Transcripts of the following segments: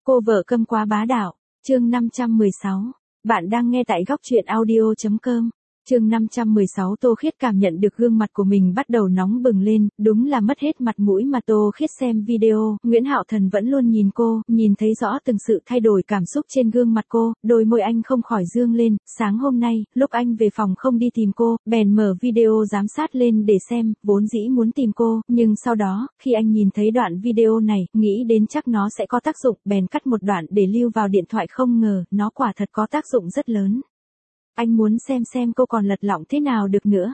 Cô vợ câm quá bá đạo, chương 516. Bạn đang nghe tại góc truyện audio.com. Chương 516. Tô Khiết cảm nhận được gương mặt của mình bắt đầu nóng bừng lên, đúng là mất hết mặt mũi mà Tô Khiết xem video, Nguyễn Hạo Thần vẫn luôn nhìn cô, nhìn thấy rõ từng sự thay đổi cảm xúc trên gương mặt cô, đôi môi anh không khỏi dương lên, sáng hôm nay, lúc anh về phòng không đi tìm cô, bèn mở video giám sát lên để xem, vốn dĩ muốn tìm cô, nhưng sau đó, khi anh nhìn thấy đoạn video này, nghĩ đến chắc nó sẽ có tác dụng, bèn cắt một đoạn để lưu vào điện thoại, không ngờ, nó quả thật có tác dụng rất lớn. Anh muốn xem cô còn lật lọng thế nào được nữa.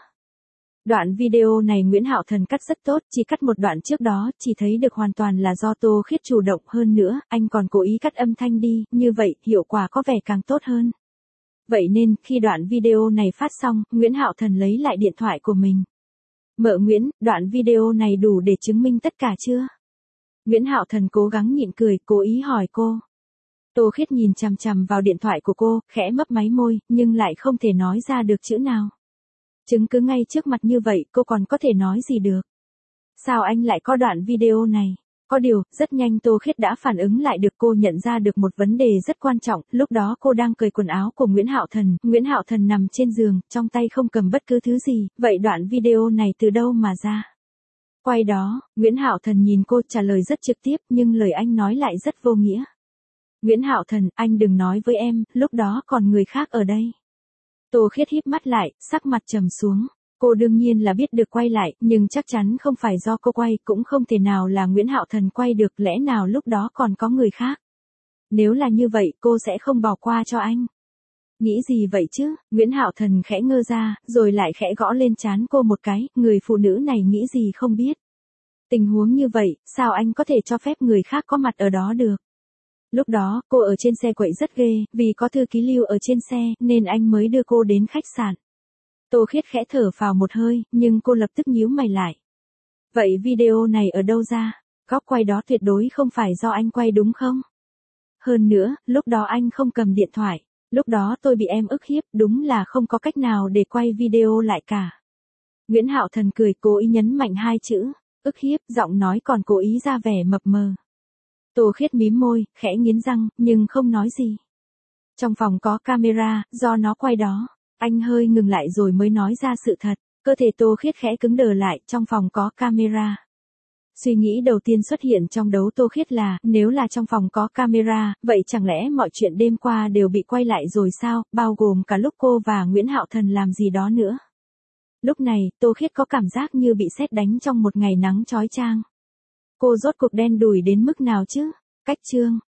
Đoạn video này Nguyễn Hạo Thần cắt rất tốt, chỉ cắt một đoạn trước đó, chỉ thấy được hoàn toàn là do Tô Khiết chủ động hơn nữa, anh còn cố ý cắt âm thanh đi, như vậy, hiệu quả có vẻ càng tốt hơn. Vậy nên, khi đoạn video này phát xong, Nguyễn Hạo Thần lấy lại điện thoại của mình. Mợ Nguyễn, đoạn video này đủ để chứng minh tất cả chưa? Nguyễn Hạo Thần cố gắng nhịn cười, cố ý hỏi cô. Tô Khiết nhìn chằm chằm vào điện thoại của cô, khẽ mấp máy môi, nhưng lại không thể nói ra được chữ nào. Chứng cứ ngay trước mặt như vậy, cô còn có thể nói gì được? Sao anh lại có đoạn video này? Có điều, rất nhanh Tô Khiết đã phản ứng lại được, cô nhận ra được một vấn đề rất quan trọng, lúc đó cô đang cởi quần áo của Nguyễn Hạo Thần nằm trên giường, trong tay không cầm bất cứ thứ gì, vậy đoạn video này từ đâu mà ra? Quay đó, Nguyễn Hạo Thần nhìn cô trả lời rất trực tiếp, nhưng lời anh nói lại rất vô nghĩa. Nguyễn Hạo Thần, anh đừng nói với em, lúc đó còn người khác ở đây. Tô Khiết híp mắt lại, sắc mặt trầm xuống. Cô đương nhiên là biết được quay lại, nhưng chắc chắn không phải do cô quay, cũng không thể nào là Nguyễn Hạo Thần quay được, lẽ nào lúc đó còn có người khác. Nếu là như vậy, cô sẽ không bỏ qua cho anh. Nghĩ gì vậy chứ? Nguyễn Hạo Thần khẽ ngơ ra, rồi lại khẽ gõ lên trán cô một cái, người phụ nữ này nghĩ gì không biết. Tình huống như vậy, sao anh có thể cho phép người khác có mặt ở đó được? Lúc đó, cô ở trên xe quậy rất ghê, vì có thư ký Lưu ở trên xe, nên anh mới đưa cô đến khách sạn. Tô Khiết khẽ thở phào một hơi, nhưng cô lập tức nhíu mày lại. Vậy video này ở đâu ra? Góc quay đó tuyệt đối không phải do anh quay đúng không? Hơn nữa, lúc đó anh không cầm điện thoại. Lúc đó tôi bị em ức hiếp, đúng là không có cách nào để quay video lại cả. Nguyễn Hạo Thần cười, cố ý nhấn mạnh hai chữ, ức hiếp, giọng nói còn cố ý ra vẻ mập mờ. Tô Khiết mím môi, khẽ nghiến răng, nhưng không nói gì. Trong phòng có camera, do nó quay đó. Anh hơi ngừng lại rồi mới nói ra sự thật. Cơ thể Tô Khiết khẽ cứng đờ lại, trong phòng có camera. Suy nghĩ đầu tiên xuất hiện trong đầu Tô Khiết là, nếu là trong phòng có camera, vậy chẳng lẽ mọi chuyện đêm qua đều bị quay lại rồi sao, bao gồm cả lúc cô và Nguyễn Hạo Thần làm gì đó nữa. Lúc này, Tô Khiết có cảm giác như bị sét đánh trong một ngày nắng chói chang. Cô rốt cuộc đen đủi đến mức nào chứ? Cách chương.